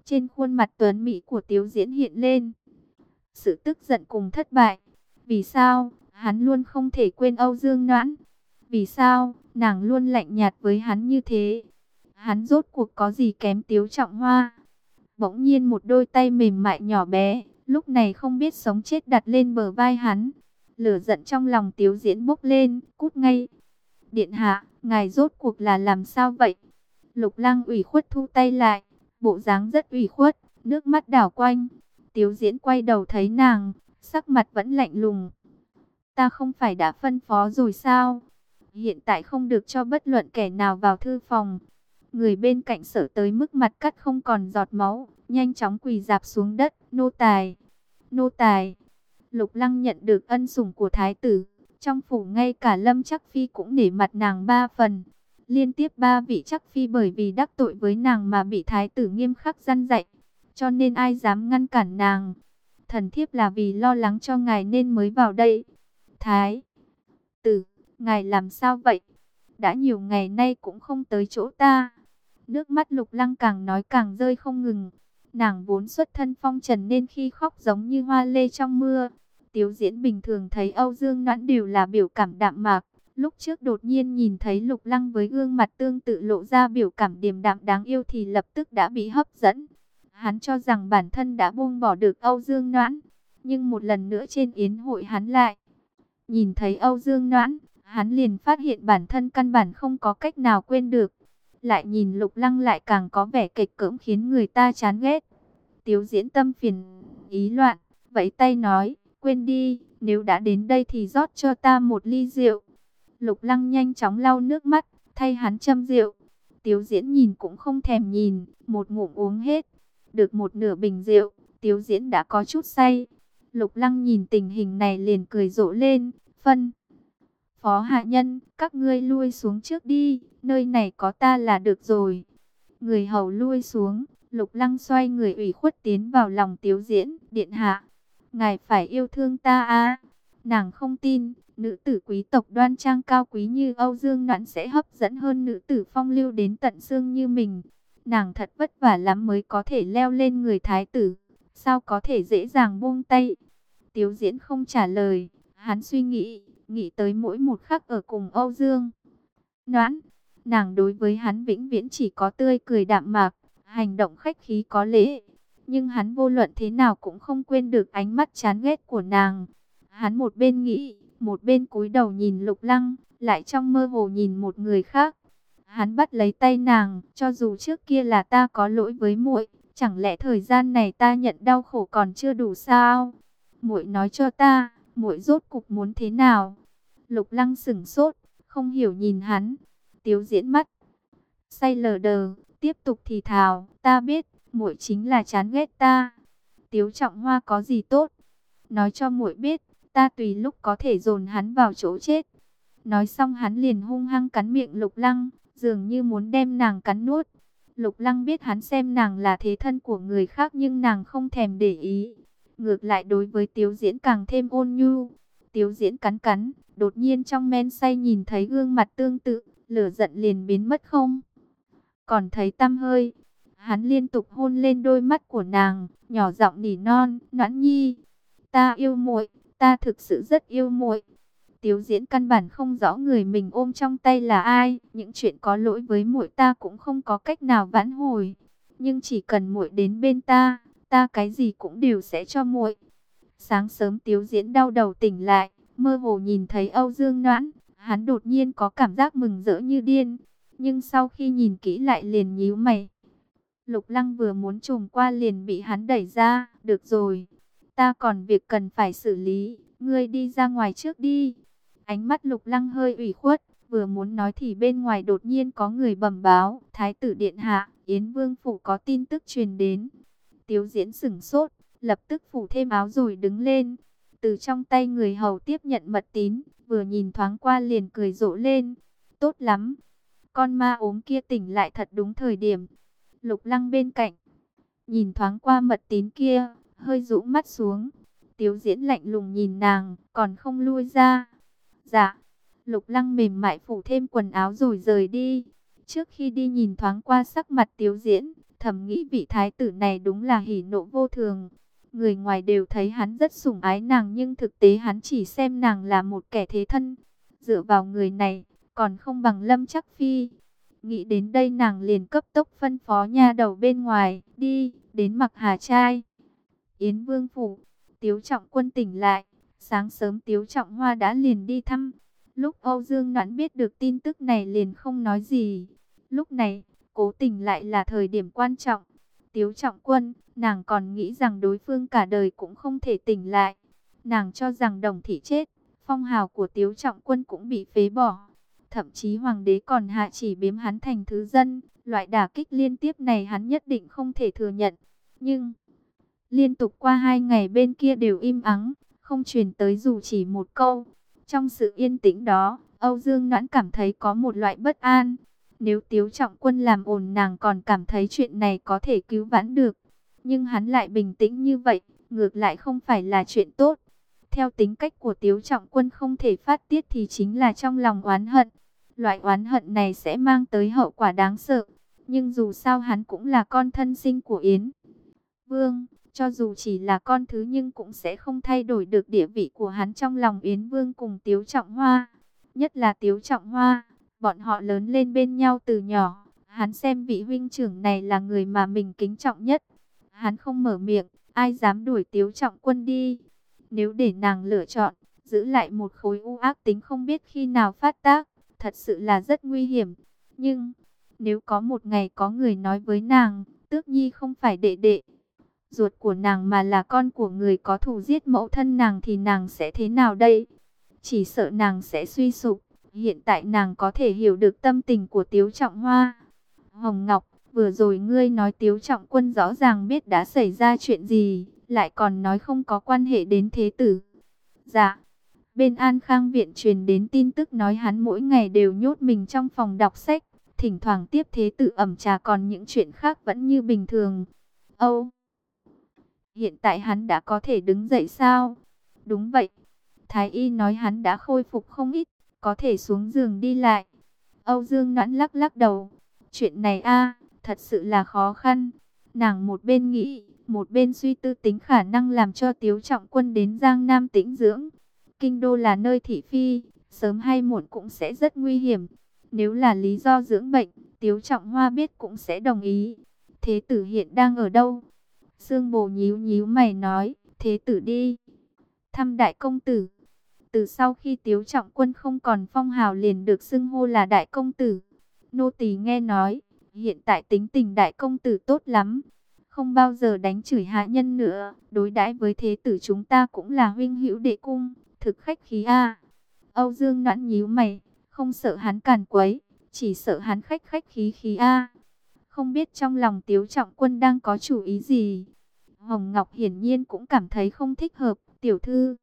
Trên khuôn mặt tuấn mỹ của Tiếu Diễn hiện lên sự tức giận cùng thất bại. Vì sao hắn luôn không thể quên Âu Dương Noãn? Vì sao nàng luôn lạnh nhạt với hắn như thế? Hắn rốt cuộc có gì kém Tiếu Trọng Hoa? Bỗng nhiên một đôi tay mềm mại nhỏ bé, lúc này không biết sống chết đặt lên bờ vai hắn. Lửa giận trong lòng Tiếu Diễn bốc lên, cút ngay. Điện hạ, ngài rốt cuộc là làm sao vậy? Lục Lăng ủy khuất thu tay lại, bộ dáng rất ủy khuất, nước mắt đảo quanh. Tiếu Diễn quay đầu thấy nàng, sắc mặt vẫn lạnh lùng. Ta không phải đã phân phó rồi sao? Hiện tại không được cho bất luận kẻ nào vào thư phòng. Người bên cạnh sợ tới mức mặt cắt không còn giọt máu, nhanh chóng quỳ rạp xuống đất. Nô tài, nô tài. Lục Lăng nhận được ân sủng của thái tử, trong phủ ngay cả Lâm Chắc Phi cũng nể mặt nàng ba phần. Liên tiếp ba vị Chắc Phi bởi vì đắc tội với nàng mà bị thái tử nghiêm khắc răn dạy, cho nên ai dám ngăn cản nàng. Thần thiếp là vì lo lắng cho ngài nên mới vào đây. Thái tử, ngài làm sao vậy? Đã nhiều ngày nay cũng không tới chỗ ta. Nước mắt Lục Lăng càng nói càng rơi không ngừng. Nàng vốn xuất thân phong trần nên khi khóc giống như hoa lê trong mưa. Tiếu Diễn bình thường thấy Âu Dương Noãn đều là biểu cảm đạm mạc. Lúc trước đột nhiên nhìn thấy Lục Lăng với gương mặt tương tự lộ ra biểu cảm điềm đạm đáng yêu thì lập tức đã bị hấp dẫn. Hắn cho rằng bản thân đã buông bỏ được Âu Dương Noãn. Nhưng một lần nữa trên yến hội hắn lại nhìn thấy Âu Dương Noãn, hắn liền phát hiện bản thân căn bản không có cách nào quên được. Lại nhìn Lục Lăng lại càng có vẻ kịch cỡm khiến người ta chán ghét. Tiếu Diễn tâm phiền ý loạn, vẫy tay nói, quên đi, nếu đã đến đây thì rót cho ta một ly rượu. Lục Lăng nhanh chóng lau nước mắt, thay hắn châm rượu. Tiếu Diễn nhìn cũng không thèm nhìn, một ngụm uống hết. Được một nửa bình rượu, Tiếu Diễn đã có chút say. Lục Lăng nhìn tình hình này liền cười rộ lên, phân phó hạ nhân, các ngươi lui xuống trước đi, nơi này có ta là được rồi. Người hầu lui xuống, Lục Lăng xoay người ủy khuất tiến vào lòng Tiếu Diễn, điện hạ, ngài phải yêu thương ta à? Nàng không tin, nữ tử quý tộc đoan trang cao quý như Âu Dương Noãn sẽ hấp dẫn hơn nữ tử phong lưu đến tận xương như mình. Nàng thật vất vả lắm mới có thể leo lên người thái tử, sao có thể dễ dàng buông tay? Tiếu Diễn không trả lời, hắn suy nghĩ, nghĩ tới mỗi một khắc ở cùng Âu Dương Noãn. Nàng đối với hắn vĩnh viễn chỉ có tươi cười đạm mạc, hành động khách khí có lễ. Nhưng hắn vô luận thế nào cũng không quên được ánh mắt chán ghét của nàng. Hắn một bên nghĩ, một bên cúi đầu nhìn Lục Lăng, lại trong mơ hồ nhìn một người khác. Hắn bắt lấy tay nàng, cho dù trước kia là ta có lỗi với muội, chẳng lẽ thời gian này ta nhận đau khổ còn chưa đủ sao? Muội nói cho ta, muội rốt cục muốn thế nào? Lục Lăng sững sốt, không hiểu nhìn hắn. Tiếu Diễn mắt say lờ đờ, tiếp tục thì thào, ta biết, muội chính là chán ghét ta. Tiếu Trọng Hoa có gì tốt? Nói cho muội biết, ta tùy lúc có thể dồn hắn vào chỗ chết. Nói xong hắn liền hung hăng cắn miệng Lục Lăng, dường như muốn đem nàng cắn nuốt. Lục Lăng biết hắn xem nàng là thế thân của người khác nhưng nàng không thèm để ý. Ngược lại đối với Tiếu Diễn càng thêm ôn nhu. Tiếu Diễn cắn cắn, đột nhiên trong men say nhìn thấy gương mặt tương tự, lửa giận liền biến mất không còn thấy tăm hơi. Hắn liên tục hôn lên đôi mắt của nàng, nhỏ giọng nỉ non, Noãn Nhi, ta yêu muội, ta thực sự rất yêu muội. Tiếu Diễn căn bản không rõ người mình ôm trong tay là ai, những chuyện có lỗi với muội ta cũng không có cách nào vãn hồi, nhưng chỉ cần muội đến bên ta, ta cái gì cũng đều sẽ cho muội. Sáng sớm Tiếu Diễn đau đầu tỉnh lại, mơ hồ nhìn thấy Âu Dương Noãn, hắn đột nhiên có cảm giác mừng rỡ như điên, nhưng sau khi nhìn kỹ lại liền nhíu mày. Lục Lăng vừa muốn trồm qua liền bị hắn đẩy ra, được rồi, ta còn việc cần phải xử lý, ngươi đi ra ngoài trước đi. Ánh mắt Lục Lăng hơi ủy khuất, vừa muốn nói thì bên ngoài đột nhiên có người bẩm báo, Thái tử điện hạ, Yến Vương phủ có tin tức truyền đến. Tiếu Diễn sửng sốt, lập tức phủ thêm áo rồi đứng lên. Từ trong tay người hầu tiếp nhận mật tín, vừa nhìn thoáng qua liền cười rộ lên. Tốt lắm, con ma ốm kia tỉnh lại thật đúng thời điểm. Lục Lăng bên cạnh, nhìn thoáng qua mật tín kia, hơi rũ mắt xuống. Tiếu Diễn lạnh lùng nhìn nàng, còn không lui ra. Dạ, Lục Lăng mềm mại phủ thêm quần áo rồi rời đi. Trước khi đi nhìn thoáng qua sắc mặt Tiếu Diễn, thầm nghĩ vị thái tử này đúng là hỉ nộ vô thường. Người ngoài đều thấy hắn rất sủng ái nàng, nhưng thực tế hắn chỉ xem nàng là một kẻ thế thân. Dựa vào người này, còn không bằng Lâm Chắc Phi. Nghĩ đến đây nàng liền cấp tốc phân phó nha đầu bên ngoài, đi, đến Mặc Hà trai. Yến Vương phủ, Tiếu Trọng Quân tỉnh lại, sáng sớm Tiếu Trọng Hoa đã liền đi thăm. Lúc Âu Dương Noãn biết được tin tức này liền không nói gì. Lúc này, cố tình lại là thời điểm quan trọng. Tiếu Trọng Quân, nàng còn nghĩ rằng đối phương cả đời cũng không thể tỉnh lại. Nàng cho rằng Đồng Thị chết, phong hào của Tiếu Trọng Quân cũng bị phế bỏ. Thậm chí hoàng đế còn hạ chỉ biếm hắn thành thứ dân. Loại đả kích liên tiếp này hắn nhất định không thể thừa nhận. Nhưng liên tục qua hai ngày bên kia đều im ắng, không truyền tới dù chỉ một câu. Trong sự yên tĩnh đó, Âu Dương Noãn cảm thấy có một loại bất an. Nếu Tiếu Trọng Quân làm ồn nàng còn cảm thấy chuyện này có thể cứu vãn được. Nhưng hắn lại bình tĩnh như vậy, ngược lại không phải là chuyện tốt. Theo tính cách của Tiếu Trọng Quân không thể phát tiết thì chính là trong lòng oán hận. Loại oán hận này sẽ mang tới hậu quả đáng sợ. Nhưng dù sao hắn cũng là con thân sinh của Yến Vương. Cho dù chỉ là con thứ nhưng cũng sẽ không thay đổi được địa vị của hắn trong lòng Yến Vương cùng Tiếu Trọng Hoa. Nhất là Tiếu Trọng Hoa, bọn họ lớn lên bên nhau từ nhỏ. Hắn xem vị huynh trưởng này là người mà mình kính trọng nhất. Hắn không mở miệng, ai dám đuổi Tiếu Trọng Quân đi. Nếu để nàng lựa chọn, giữ lại một khối u ác tính không biết khi nào phát tác, thật sự là rất nguy hiểm. Nhưng, nếu có một ngày có người nói với nàng, Tước Nhi không phải đệ đệ ruột của nàng mà là con của người có thù giết mẫu thân nàng thì nàng sẽ thế nào đây? Chỉ sợ nàng sẽ suy sụp. Hiện tại nàng có thể hiểu được tâm tình của Tiếu Trọng Hoa. Hồng Ngọc, vừa rồi ngươi nói Tiếu Trọng Quân rõ ràng biết đã xảy ra chuyện gì, lại còn nói không có quan hệ đến thế tử. Dạ, bên An Khang viện truyền đến tin tức nói hắn mỗi ngày đều nhốt mình trong phòng đọc sách, thỉnh thoảng tiếp thế tử ẩm trà, còn những chuyện khác vẫn như bình thường. Âu, hiện tại hắn đã có thể đứng dậy sao? Đúng vậy. Thái y nói hắn đã khôi phục không ít, có thể xuống giường đi lại. Âu Dương Noãn lắc lắc đầu. Chuyện này a, thật sự là khó khăn. Nàng một bên nghĩ, một bên suy tư tính khả năng làm cho Tiếu Trọng Quân đến Giang Nam tĩnh dưỡng. Kinh đô là nơi thị phi, sớm hay muộn cũng sẽ rất nguy hiểm. Nếu là lý do dưỡng bệnh, Tiếu Trọng Hoa biết cũng sẽ đồng ý. Thế tử hiện đang ở đâu? Sương Bồ nhíu nhíu mày nói, thế tử đi thăm đại công tử. Từ sau khi Tiếu Trọng Quân không còn phong hào liền được xưng hô là đại công tử. Nô tỳ nghe nói, hiện tại tính tình đại công tử tốt lắm, không bao giờ đánh chửi hạ nhân nữa, đối đãi với thế tử chúng ta cũng là huynh hữu đệ cung, thực khách khí a. Âu Dương Noãn nhíu mày, không sợ hắn càn quấy, chỉ sợ hắn khách khách khí khí a. Không biết trong lòng Tiếu Trọng Quân đang có chủ ý gì. Hồng Ngọc hiển nhiên cũng cảm thấy không thích hợp. Tiểu thư,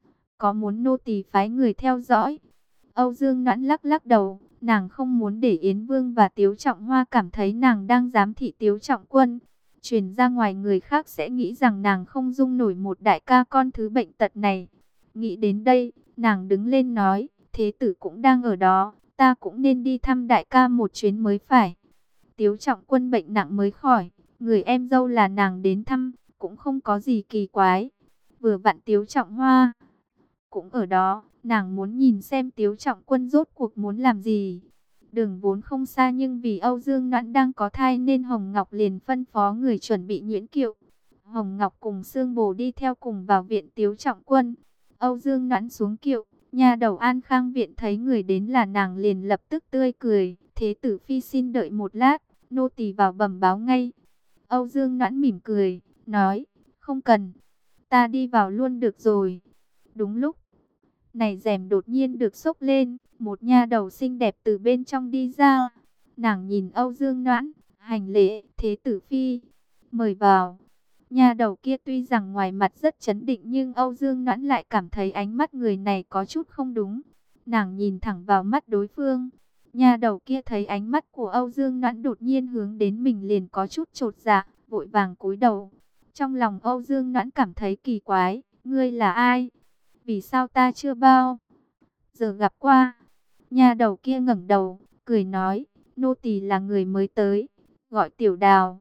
có muốn nô tỳ phái người theo dõi? Âu Dương Noãn lắc lắc đầu, nàng không muốn để Yến Vương và Tiếu Trọng Hoa cảm thấy nàng đang giám thị Tiếu Trọng Quân. Truyền ra ngoài người khác sẽ nghĩ rằng nàng không dung nổi một đại ca con thứ bệnh tật này. Nghĩ đến đây, nàng đứng lên nói, thế tử cũng đang ở đó, ta cũng nên đi thăm đại ca một chuyến mới phải. Tiếu Trọng Quân bệnh nặng mới khỏi, người em dâu là nàng đến thăm, cũng không có gì kỳ quái. Vừa vặn Tiếu Trọng Hoa cũng ở đó, nàng muốn nhìn xem Tiếu Trọng Quân rốt cuộc muốn làm gì. Đường vốn không xa nhưng vì Âu Dương Noãn đang có thai nên Hồng Ngọc liền phân phó người chuẩn bị nhuyễn kiệu. Hồng Ngọc cùng Sương Bồ đi theo cùng vào viện Tiếu Trọng Quân. Âu Dương Noãn xuống kiệu, nhà đầu An Khang viện thấy người đến là nàng liền lập tức tươi cười. Thế tử phi xin đợi một lát, nô tỳ vào bẩm báo ngay. Âu Dương Noãn mỉm cười, nói, không cần, ta đi vào luôn được rồi. Đúng lúc này rèm đột nhiên được xốc lên, một nha đầu xinh đẹp từ bên trong đi ra. Nàng nhìn Âu Dương Noãn, hành lễ, thế tử phi, mời vào. Nha đầu kia tuy rằng ngoài mặt rất trấn định nhưng Âu Dương Noãn lại cảm thấy ánh mắt người này có chút không đúng. Nàng nhìn thẳng vào mắt đối phương. Nha đầu kia thấy ánh mắt của Âu Dương Noãn đột nhiên hướng đến mình liền có chút chột dạ, vội vàng cúi đầu. Trong lòng Âu Dương Noãn cảm thấy kỳ quái, ngươi là ai? Vì sao ta chưa bao giờ gặp qua? Nha đầu kia ngẩng đầu, cười nói, nô tỳ là người mới tới, gọi Tiểu Đào.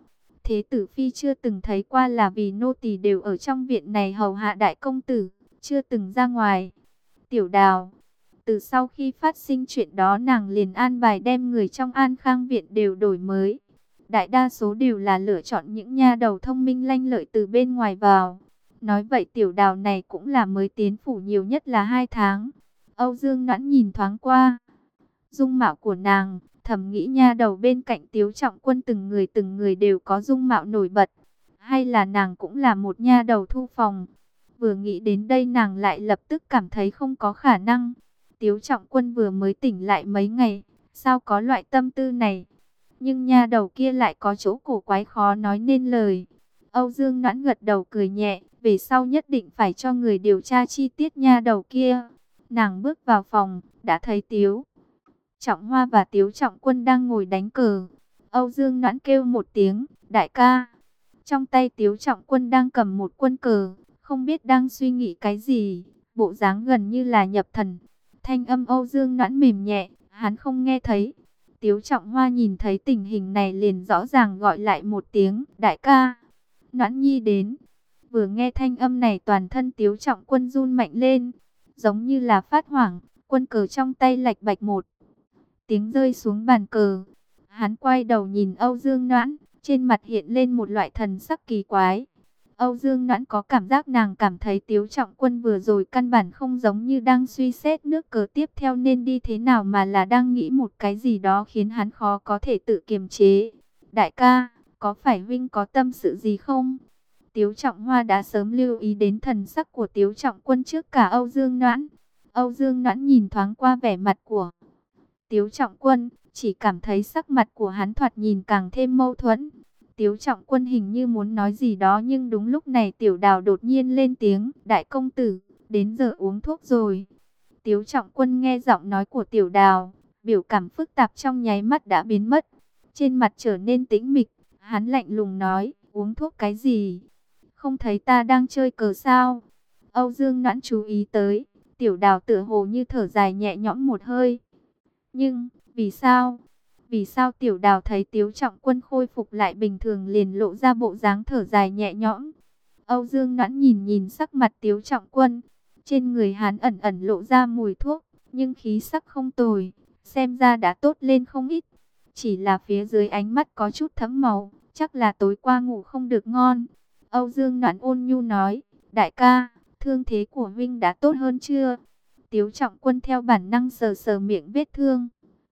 Thế tử phi chưa từng thấy qua là vì nô tỳ đều ở trong viện này hầu hạ đại công tử, chưa từng ra ngoài. Tiểu Đào, từ sau khi phát sinh chuyện đó nàng liền an bài đem người trong An Khang viện đều đổi mới. Đại đa số đều là lựa chọn những nha đầu thông minh lanh lợi từ bên ngoài vào. Nói vậy Tiểu Đào này cũng là mới tiến phủ nhiều nhất là hai tháng. Âu Dương Noãn nhìn thoáng qua dung mạo của nàng, thầm nghĩ nha đầu bên cạnh Tiếu Trọng Quân từng người từng người đều có dung mạo nổi bật. Hay là nàng cũng là một nha đầu thu phòng. Vừa nghĩ đến đây nàng lại lập tức cảm thấy không có khả năng. Tiếu Trọng Quân vừa mới tỉnh lại mấy ngày, sao có loại tâm tư này? Nhưng nha đầu kia lại có chỗ cổ quái khó nói nên lời. Âu Dương Noãn gật đầu cười nhẹ, về sau nhất định phải cho người điều tra chi tiết nha đầu kia. Nàng bước vào phòng, đã thấy Tiếu Trọng Hoa và Tiếu Trọng Quân đang ngồi đánh cờ. Âu Dương Noãn kêu một tiếng, đại ca. Trong tay Tiếu Trọng Quân đang cầm một quân cờ, không biết đang suy nghĩ cái gì, bộ dáng gần như là nhập thần. Thanh âm Âu Dương Noãn mềm nhẹ, hắn không nghe thấy. Tiếu Trọng Hoa nhìn thấy tình hình này liền rõ ràng gọi lại một tiếng, đại ca. Noãn Nhi đến. Vừa nghe thanh âm này toàn thân Tiếu Trọng Quân run mạnh lên, giống như là phát hoảng, quân cờ trong tay lạch bạch một tiếng rơi xuống bàn cờ. Hắn quay đầu nhìn Âu Dương Noãn, trên mặt hiện lên một loại thần sắc kỳ quái. Âu Dương Noãn có cảm giác nàng cảm thấy Tiếu Trọng Quân vừa rồi căn bản không giống như đang suy xét nước cờ tiếp theo nên đi thế nào, mà là đang nghĩ một cái gì đó khiến hắn khó có thể tự kiềm chế. Đại ca, có phải huynh có tâm sự gì không? Tiếu Trọng Hoa đã sớm lưu ý đến thần sắc của Tiếu Trọng Quân trước cả Âu Dương Noãn. Âu Dương Noãn nhìn thoáng qua vẻ mặt của Tiếu Trọng Quân, chỉ cảm thấy sắc mặt của hắn thoạt nhìn càng thêm mâu thuẫn. Tiếu Trọng Quân hình như muốn nói gì đó nhưng đúng lúc này Tiểu Đào đột nhiên lên tiếng, đại công tử, đến giờ uống thuốc rồi. Tiếu Trọng Quân nghe giọng nói của Tiểu Đào, biểu cảm phức tạp trong nháy mắt đã biến mất. Trên mặt trở nên tĩnh mịch, hắn lạnh lùng nói, uống thuốc cái gì? Không thấy ta đang chơi cờ sao? Âu Dương Noãn chú ý tới, Tiểu Đào tựa hồ như thở dài nhẹ nhõm một hơi. Nhưng, vì sao? Vì sao Tiểu Đào thấy Tiếu Trọng Quân khôi phục lại bình thường liền lộ ra bộ dáng thở dài nhẹ nhõm? Âu Dương Noãn nhìn nhìn sắc mặt Tiếu Trọng Quân, trên người hắn ẩn ẩn lộ ra mùi thuốc, nhưng khí sắc không tồi, xem ra đã tốt lên không ít. Chỉ là phía dưới ánh mắt có chút thẫm màu, chắc là tối qua ngủ không được ngon. Âu Dương Noãn ôn nhu nói, đại ca, thương thế của huynh đã tốt hơn chưa? Tiếu Trọng Quân theo bản năng sờ sờ miệng vết thương.